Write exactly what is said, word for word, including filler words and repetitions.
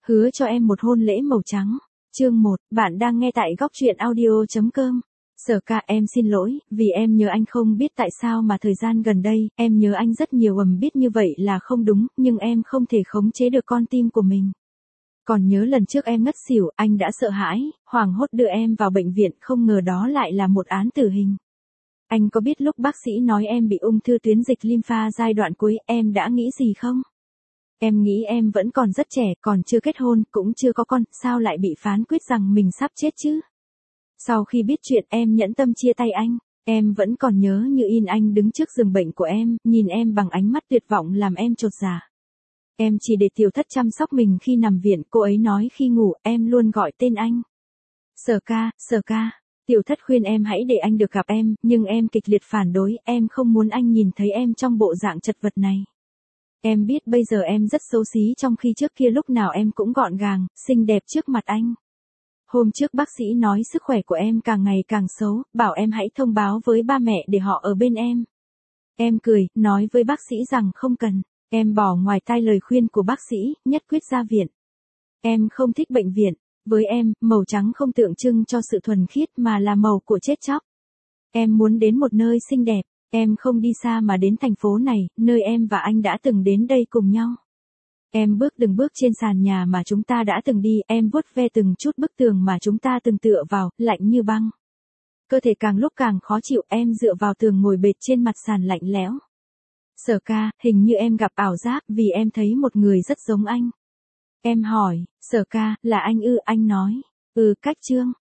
Hứa cho em một hôn lễ màu trắng. Chương một, bạn đang nghe tại góc truyện audio chấm com. Sở ca, em xin lỗi, vì em nhớ anh không biết tại sao mà thời gian gần đây, em nhớ anh rất nhiều. Ầm biết như vậy là không đúng, nhưng em không thể khống chế được con tim của mình. Còn nhớ lần trước em ngất xỉu, anh đã sợ hãi, hoảng hốt đưa em vào bệnh viện, không ngờ đó lại là một án tử hình. Anh có biết lúc bác sĩ nói em bị ung thư tuyến dịch lympha giai đoạn cuối, em đã nghĩ gì không? Em nghĩ em vẫn còn rất trẻ, còn chưa kết hôn, cũng chưa có con, sao lại bị phán quyết rằng mình sắp chết chứ? Sau khi biết chuyện, em nhẫn tâm chia tay anh. Em vẫn còn nhớ như in anh đứng trước giường bệnh của em, nhìn em bằng ánh mắt tuyệt vọng làm em chột dạ. Em chỉ để Tiểu Thất chăm sóc mình khi nằm viện, cô ấy nói khi ngủ, em luôn gọi tên anh. Sở ca, Sở ca. Tiểu Thất khuyên em hãy để anh được gặp em, nhưng em kịch liệt phản đối, em không muốn anh nhìn thấy em trong bộ dạng chật vật này. Em biết bây giờ em rất xấu xí, trong khi trước kia lúc nào em cũng gọn gàng, xinh đẹp trước mặt anh. Hôm trước bác sĩ nói sức khỏe của em càng ngày càng xấu, bảo em hãy thông báo với ba mẹ để họ ở bên em. Em cười, nói với bác sĩ rằng không cần. Em bỏ ngoài tai lời khuyên của bác sĩ, nhất quyết ra viện. Em không thích bệnh viện. Với em, màu trắng không tượng trưng cho sự thuần khiết mà là màu của chết chóc. Em muốn đến một nơi xinh đẹp. Em không đi xa mà đến thành phố này, nơi em và anh đã từng đến đây cùng nhau. Em bước từng bước trên sàn nhà mà chúng ta đã từng đi, em vuốt ve từng chút bức tường mà chúng ta từng tựa vào, lạnh như băng. Cơ thể càng lúc càng khó chịu, em dựa vào tường ngồi bệt trên mặt sàn lạnh lẽo. Sở ca, hình như em gặp ảo giác vì em thấy một người rất giống anh. Em hỏi, Sở ca, là anh ư? Anh nói, ừ, Cách Trương.